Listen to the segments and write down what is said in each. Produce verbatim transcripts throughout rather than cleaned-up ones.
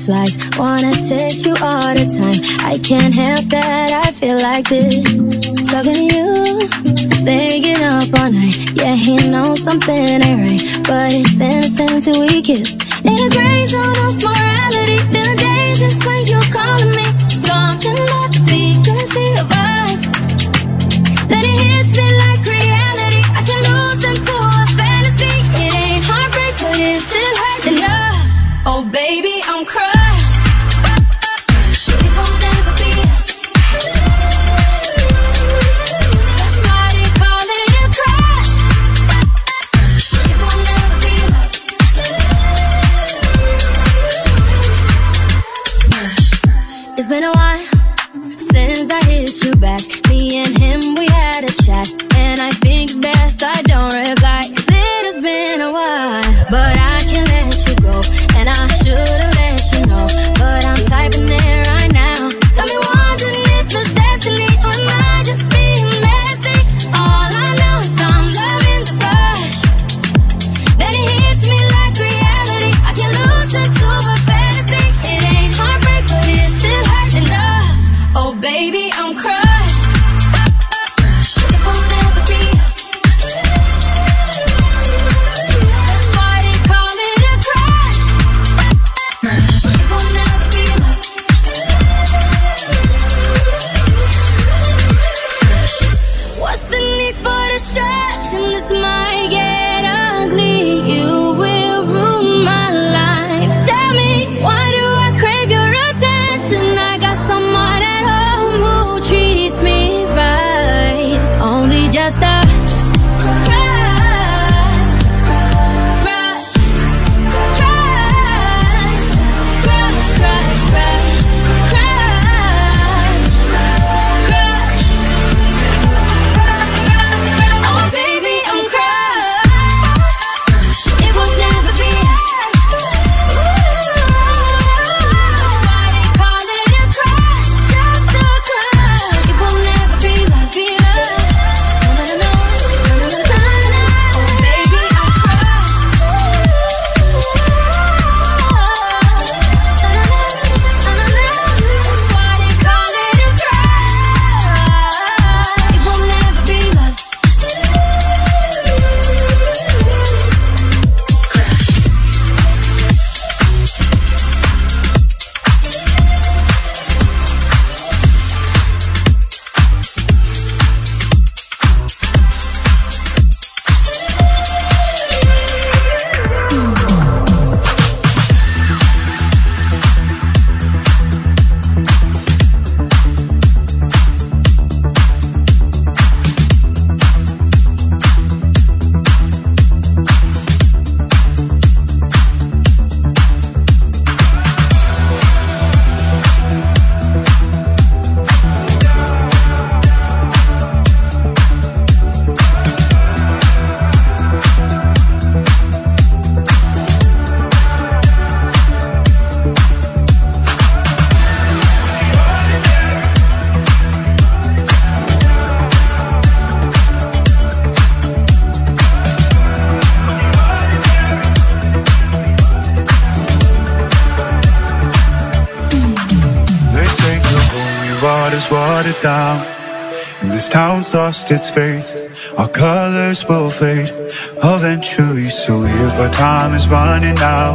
butterflies. Wanna taste you all the time. I can't help that I feel like this. Talking to you, staying up all night. Yeah, he knows something ain't right, but it's innocent till we kiss. In a gray zone of morality, feeling dangerous when you're calling me. Something about the secrecy of us, then it hits me like reality. I can lose into a fantasy. It ain't heartbreak, but it still hurts enough. Oh baby, I'm crushed. It will never be us. That's why they call it a crush. It will never be love. It's been a while since I hit you back. Me and him, we had a chat, and I think it's best I don't reply. 'Cause it has been a while, but I can't let you go, and I should've let you know, but I'm typing it right now. Got me wondering if it's destiny, or am I just being messy? All I know is I'm loving the rush, then it hits me like reality. I can lose into a fantasy. It ain't heartbreak, but it still hurts enough. Oh baby, I'm crushed. It will never be us. That's why they call it a crush. It will never be love. What's the need for distraction? This might get ugly. You will ruin my life. Tell me, why do I crave your attention? I got someone at home who treats me right. It's only just a crush, crush, crush, crush, crush, crush, crush, crush. Oh baby, I'm crushed. It will never be us. Why they call it a crush? Just a crush. It will never be love, be love. No, no, no, no, no, no, no, no. Oh baby, I'm crushed. Why they call it a crush? It will never be love. They say the holy water's watered down, and this town's lost its faith. Our colors will fade eventually, so if our time is running out,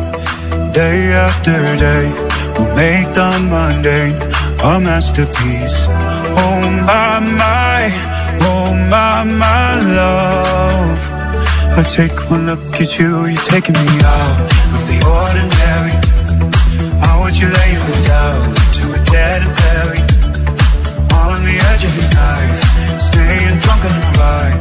day after day, we'll make the mundane a masterpiece. Oh my, my, oh my, my love. I take one look at you, you're taking me out of the ordinary. How would you lay me down to a dead and buried on the edge of your knife, staying drunk on the ride?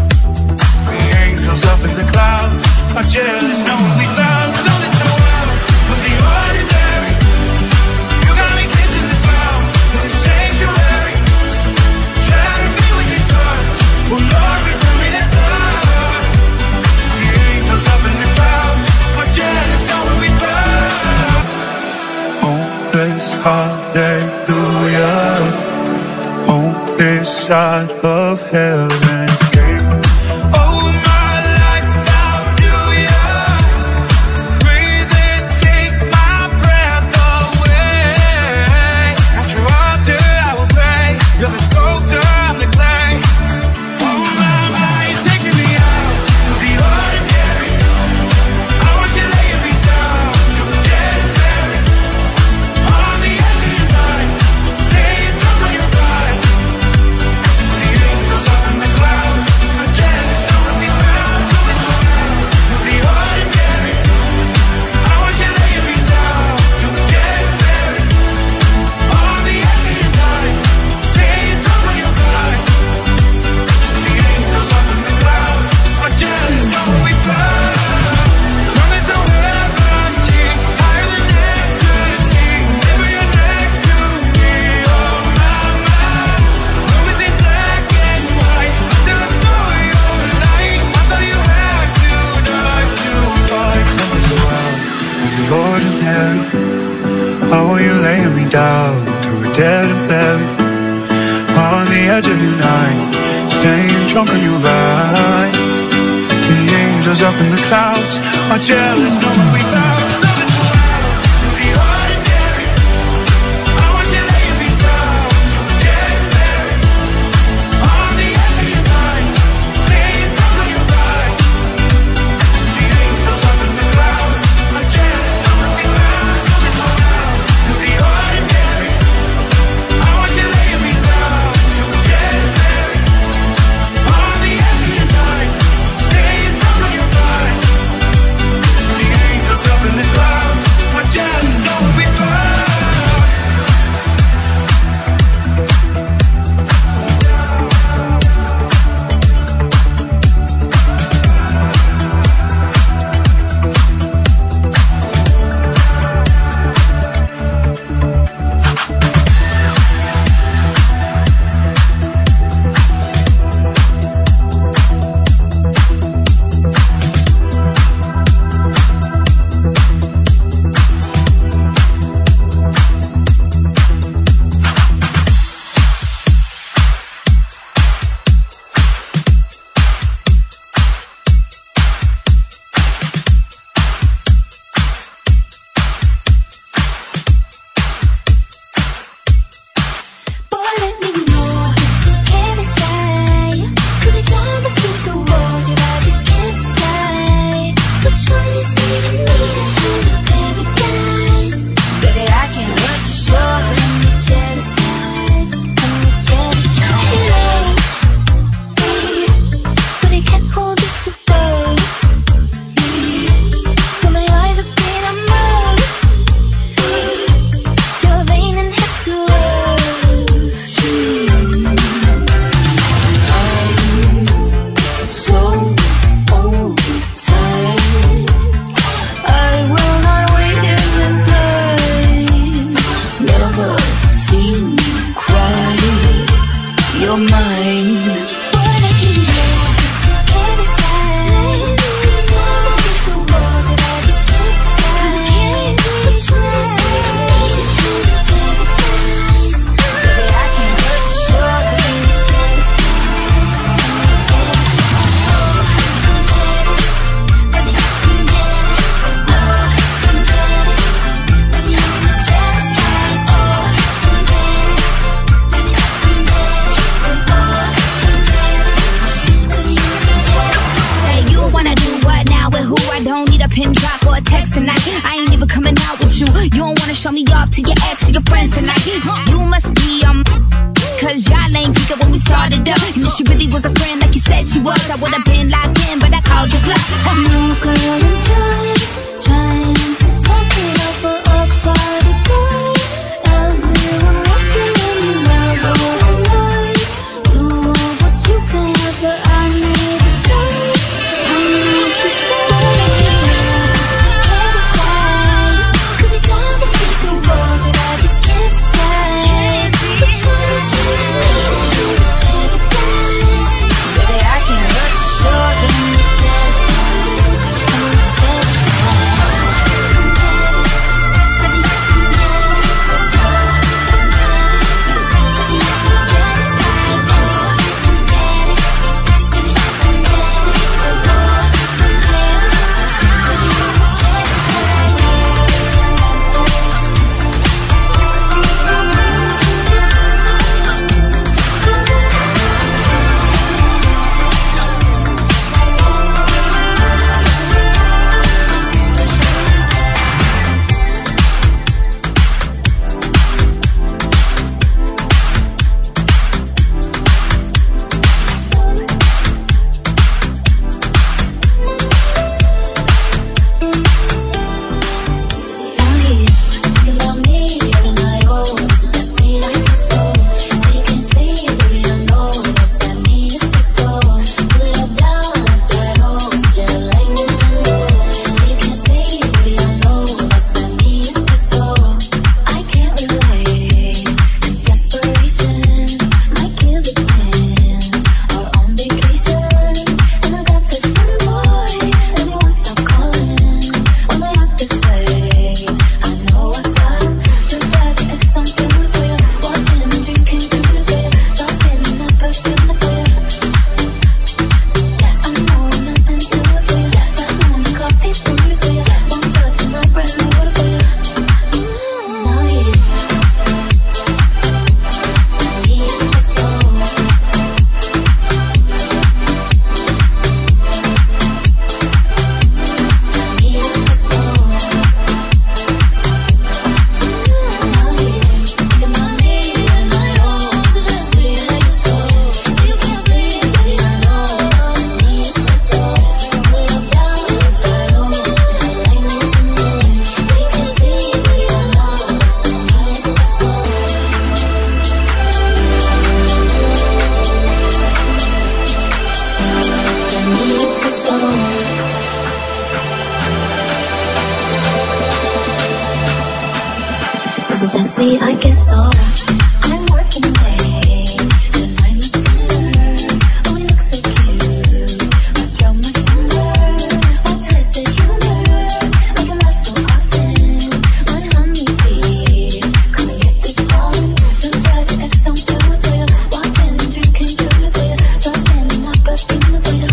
The angels up in the clouds are jealous, knowing we found something so out of the ordinary. You got me kissing the ground in the sanctuary, trying to be with your touch. Well, Lord, return me that touch. The angels up in the clouds are jealous, knowing we found. Oh, this hallelujah, oh, this side of heaven's gate. Oh, my life, how do ya breathe and take my breath dead and buried on the edge of your night, staying drunk on your ride. The angels up in the clouds are jealous knowing we found. See, I guess so. I'm working late, 'cause I'm a sinner. Oh, we look so cute. I drop my finger. My twisted humor. Like a laugh so often. My honeybee. Come and get this pollen. Two birds, X don't do it for you. Walked in and drinking through it for you. So I'm standing up, but feeling for you.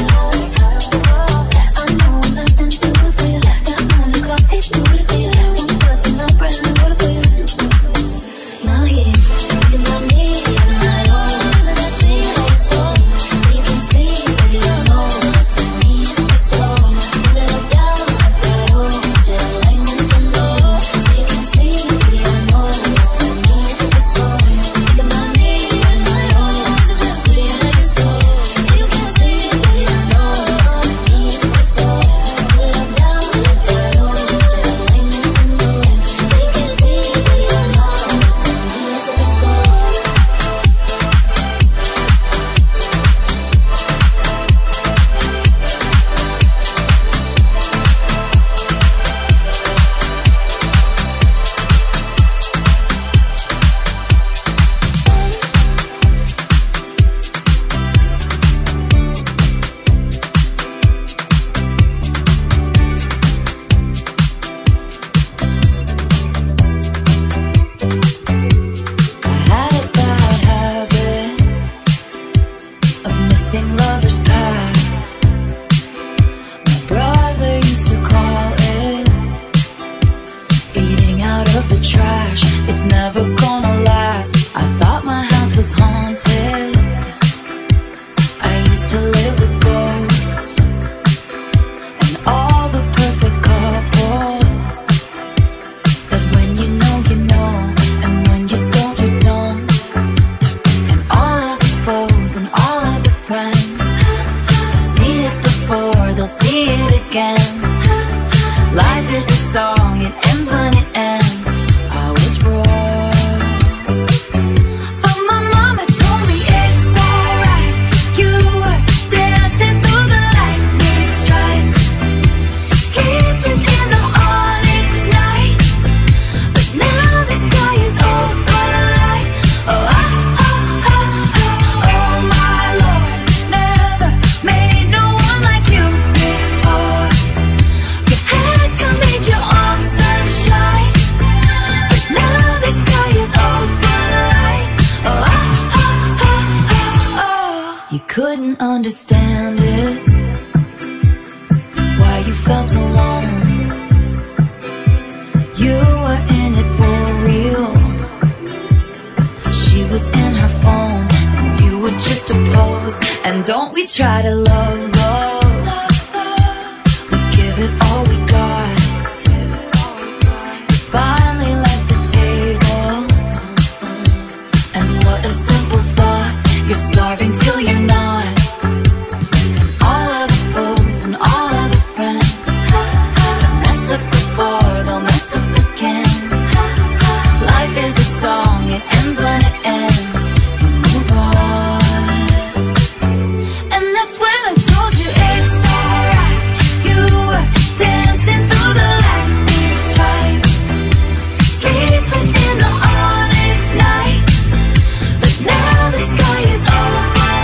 I know I'm nothing to do it for you. Got morning coffee, do it for you. So I'm touching up, brand new water for you. Now he's thinking about me, and I don't lose it, that's me, like so. So you can see, baby, I know it's the knees of the soul. Move it up, down, left, right, oh, such a like Nintendo. So you can see, baby, I know it's the knees of the soul. Thinking about me, and I don't lose it, that's me, like so. So you can see, baby, I know it's the knees of the soul. Move it up, down, left, right, oh, such a like Nintendo. So you can see, baby, I know it's the knees of the soul. I had a bad habit of missing lovers past. My brother used to call it eating out of the trash. It's never gonna last. I thought my house was haunted. I used to live with ghosts and all the perfect couples. Said when you know, you know, and when you don't, you don't. And all of the foes and all of the friends, seen it before, they'll see it again. Life is a song, it ends when it ends. I was wrong, but my mama told me it's alright. You were dancing through the lightning strikes, sleepless in the onyx night. But now the sky is open light. Oh, oh, oh, oh, oh, oh, my Lord, never made no one like you before. You had to make your own sunshine, but now the sky is open light. Oh, oh, oh, oh, oh, oh. You couldn't understand it, why you felt alone. You were in it for real. She was in her phone, and you were just a pose. And don't we try to love, love. We give it all we got. We finally left the table, and what a simple thought. You're starving till you're not. All of the foes and all of the friends have messed up before, they'll mess up again. Life is a song, it ends when it ends. You move on. And that's when I told you it's alright. You were dancing through the lightning strikes, sleepless in the onyx night. But now the sky is open